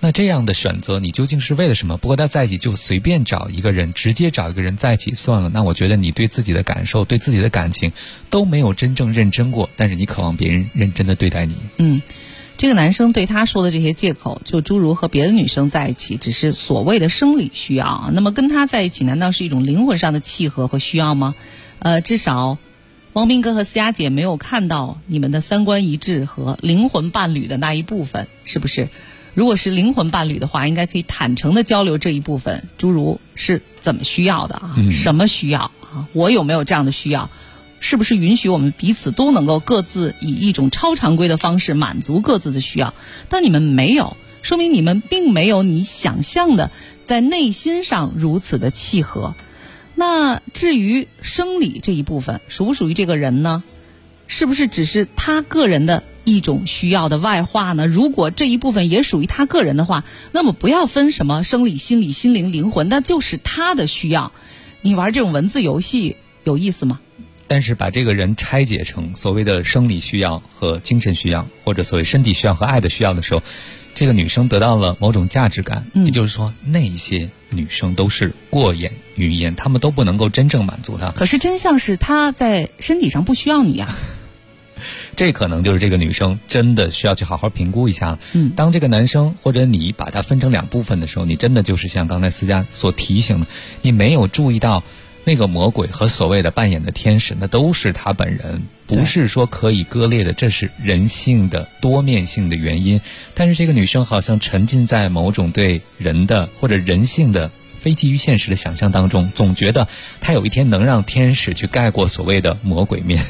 S20: 那这样的选择你究竟是为了什么？不和他在一起就随便找一个人，直接找一个人在一起算了。那我觉得你对自己的感受，对自己的感情都没有真正认真过，但是你渴望别人认真的对待你。
S9: 这个男生对他说的这些借口，就诸如和别的女生在一起只是所谓的生理需要啊，那么跟他在一起难道是一种灵魂上的契合和需要吗？至少王斌哥和思佳姐没有看到你们的三观一致和灵魂伴侣的那一部分，是不是？如果是灵魂伴侣的话，应该可以坦诚的交流这一部分，诸如是怎么需要的啊，什么需要啊，我有没有这样的需要，是不是允许我们彼此都能够各自以一种超常规的方式满足各自的需要。但你们没有，说明你们并没有你想象的在内心上如此的契合。那至于生理这一部分属不属于这个人呢？是不是只是他个人的一种需要的外化呢？如果这一部分也属于他个人的话，那么不要分什么生理、心理、心灵、灵魂，那就是他的需要。你玩这种文字游戏有意思吗？
S20: 但是把这个人拆解成所谓的生理需要和精神需要，或者所谓身体需要和爱的需要的时候，这个女生得到了某种价值感，也就是说那些女生都是过眼云烟，她们都不能够真正满足她。
S9: 可是真相是她在身体上不需要你啊。
S20: 这可能就是这个女生真的需要去好好评估一下了。当这个男生或者你把它分成两部分的时候，你真的就是像刚才思佳所提醒的，你没有注意到那个魔鬼和所谓的扮演的天使，那都是他本人，不是说可以割裂的，这是人性的多面性的原因。但是这个女生好像沉浸在某种对人的或者人性的非基于现实的想象当中，总觉得她有一天能让天使去盖过所谓的魔鬼面。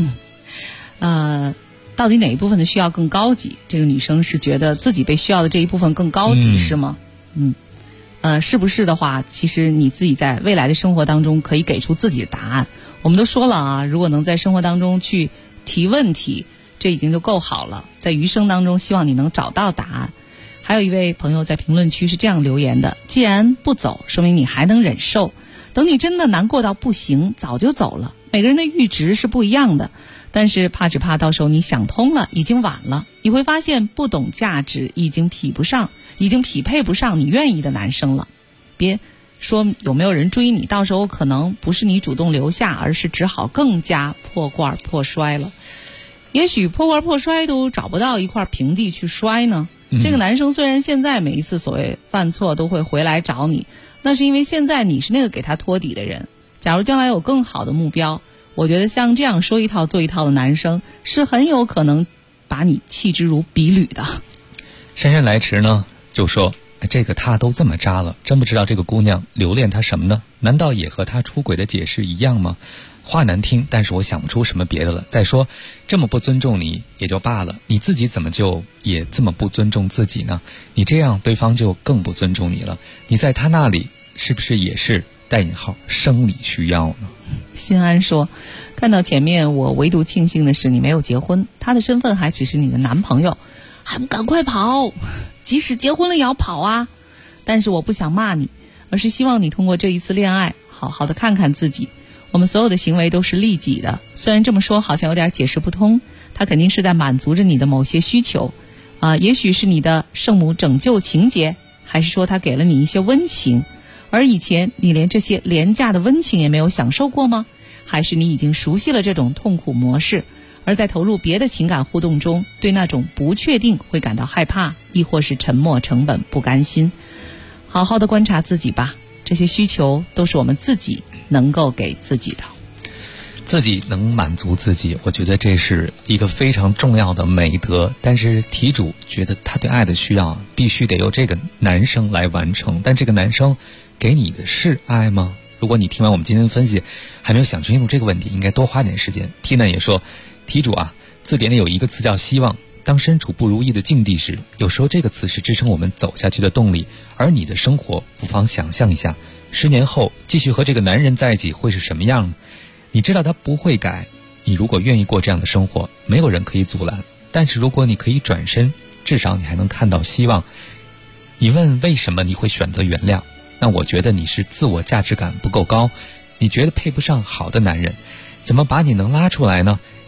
S9: 到底哪一部分的需要更高级？这个女生是觉得自己被需要的这一部分更高级，是吗？是不是的话，其实你自己在未来的生活当中可以给出自己的答案。我们都说了啊，如果能在生活当中去提问题，这已经就够好了。在余生当中，希望你能找到答案。还有一位朋友在评论区是这样留言的：既然不走，说明你还能忍受，等你真的难过到不行，早就走了。每个人的阈值是不一样的，但是怕只怕到时候你想通了，已经晚了。你会发现不懂价值已经匹配不上你愿意的男生了。别说有没有人追你，到时候可能不是你主动留下，而是只好更加破罐破摔了。也许破罐破摔都找不到一块平地去摔呢。这个男生虽然现在每一次所谓犯错都会回来找你，那是因为现在你是那个给他托底的人。假如将来有更好的目标，我觉得像这样说一套做一套的男生是很有可能把你弃之如敝履的。
S20: 姗姗来迟呢就说，这个他都这么渣了，真不知道这个姑娘留恋他什么呢？难道也和他出轨的解释一样吗？话难听，但是我想不出什么别的了。再说这么不尊重你也就罢了，你自己怎么就也这么不尊重自己呢？你这样对方就更不尊重你了。你在他那里是不是也是带引号生理需要呢？
S9: 心安说，看到前面我唯独庆幸的是你没有结婚，他的身份还只是你的男朋友，还不赶快跑，即使结婚了也要跑啊。但是我不想骂你，而是希望你通过这一次恋爱好好的看看自己。我们所有的行为都是利己的，虽然这么说好像有点解释不通，他肯定是在满足着你的某些需求也许是你的圣母拯救情节，还是说他给了你一些温情，而以前你连这些廉价的温情也没有享受过吗？还是你已经熟悉了这种痛苦模式，而在投入别的情感互动中，对那种不确定会感到害怕，亦或是沉没成本不甘心？好好的观察自己吧，这些需求都是我们自己能够给自己的。
S20: 自己能满足自己，我觉得这是一个非常重要的美德。但是题主觉得他对爱的需要必须得由这个男生来完成，但这个男生给你的是爱吗？如果你听完我们今天的分析还没有想清楚这个问题，应该多花点时间。Tina 也说，题主字典里有一个词叫希望，当身处不如意的境地时，有时候这个词是支撑我们走下去的动力。而你的生活不妨想象一下，10年后继续和这个男人在一起会是什么样呢？你知道他不会改，你如果愿意过这样的生活，没有人可以阻拦。但是如果你可以转身，至少你还能看到希望。你问为什么你会选择原谅，那我觉得你是自我价值感不够高，你觉得配不上好的男人。怎么把你能拉出来呢？你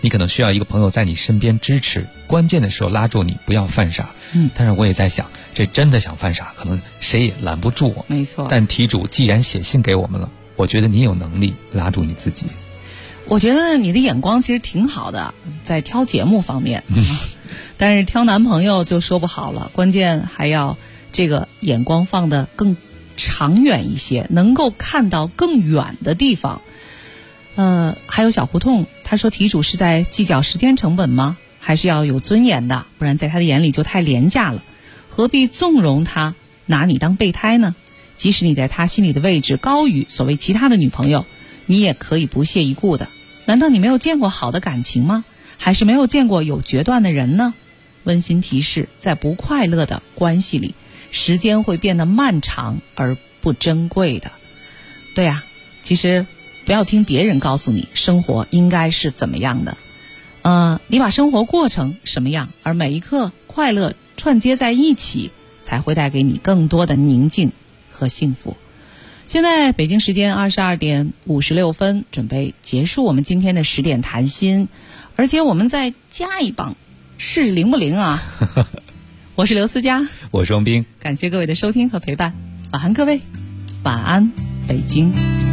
S20: 你可能需要一个朋友在你身边支持，关键的时候拉住你，不要犯傻。但是我也在想，这真的想犯傻，可能谁也拦不住我。
S9: 没错。但
S20: 题主既然写信给我们了，我觉得你有能力拉住你自己。
S9: 我觉得你的眼光其实挺好的，在挑节目方面，但是挑男朋友就说不好了，关键还要这个眼光放得更长远一些，能够看到更远的地方。还有小胡同，他说题主是在计较时间成本吗？还是要有尊严的，不然在他的眼里就太廉价了，何必纵容他拿你当备胎呢？即使你在他心里的位置高于所谓其他的女朋友，你也可以不屑一顾的。难道你没有见过好的感情吗？还是没有见过有决断的人呢？温馨提示，在不快乐的关系里，时间会变得漫长而不珍贵的。对啊，其实不要听别人告诉你生活应该是怎么样的，你把生活过成什么样，而每一刻快乐串接在一起，才会带给你更多的宁静和幸福。现在北京时间22点56分，准备结束我们今天的10点谈心，而且我们再加一棒，是灵不灵啊？我是刘思佳，
S20: 我是王斌，
S9: 感谢各位的收听和陪伴，晚安各位，晚安北京。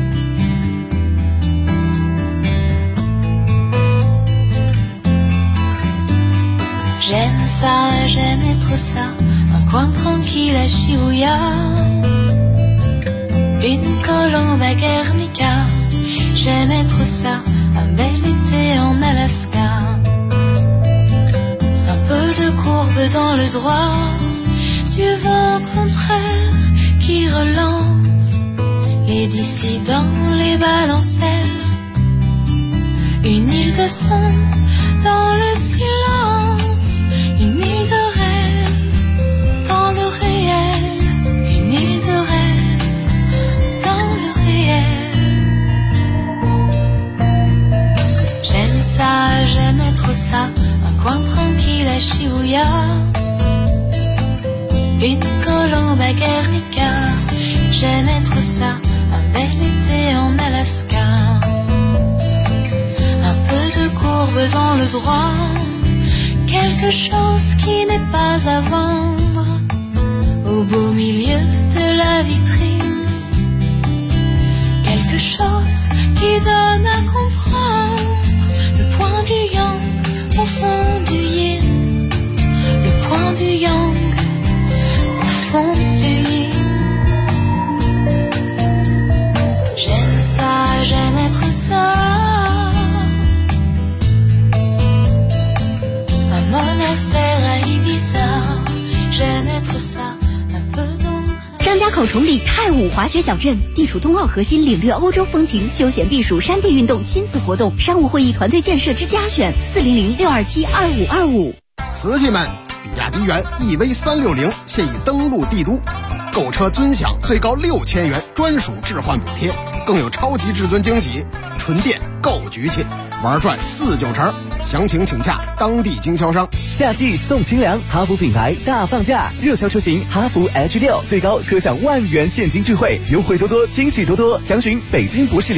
S2: J'aime ça, j'aime être ça, un coin tranquille à Shibuya, une colombe à Guernica. J'aime être ça, un bel été en Alaska, un peu de courbe dans le droit du vent contraire qui relance les dissidents, les balancelles, une île de son dans le silence.Une île de rêve dans le réel, une île de rêve dans le réel. J'aime ça, j'aime être ça, un coin tranquille à Shibuya, une colombe à Guernica. J'aime être ça, un bel été en Alaska, un peu de courbe dans le droit.Quelque chose qui n'est pas à vendre au beau milieu de la vitrine. Quelque chose qui donne à comprendre le point du yang au fond du yin. Le point du yang au fond du yin. J'aime ça, j'aime être ça.Monastère à Ibiza, j'aime être ça, un peu d'ombre.
S4: 张家口崇礼泰武滑雪小镇地处冬奥核心，领略欧洲风情，休闲避暑，山地运动，亲子活动，商务会议团队建设之家选，400-627-2525。
S21: 瓷器们，比亚迪元 EV360现已登陆帝都，购车尊享最高6000元专属置换补贴，更有超级至尊惊喜，纯电购局气，玩转4-9成。详情请洽当地经销商。
S22: 夏季送清凉，哈弗品牌大放价，热销车型哈弗 H6 最高可享1万元现金智慧，优惠多多，惊喜多多，详询北京博士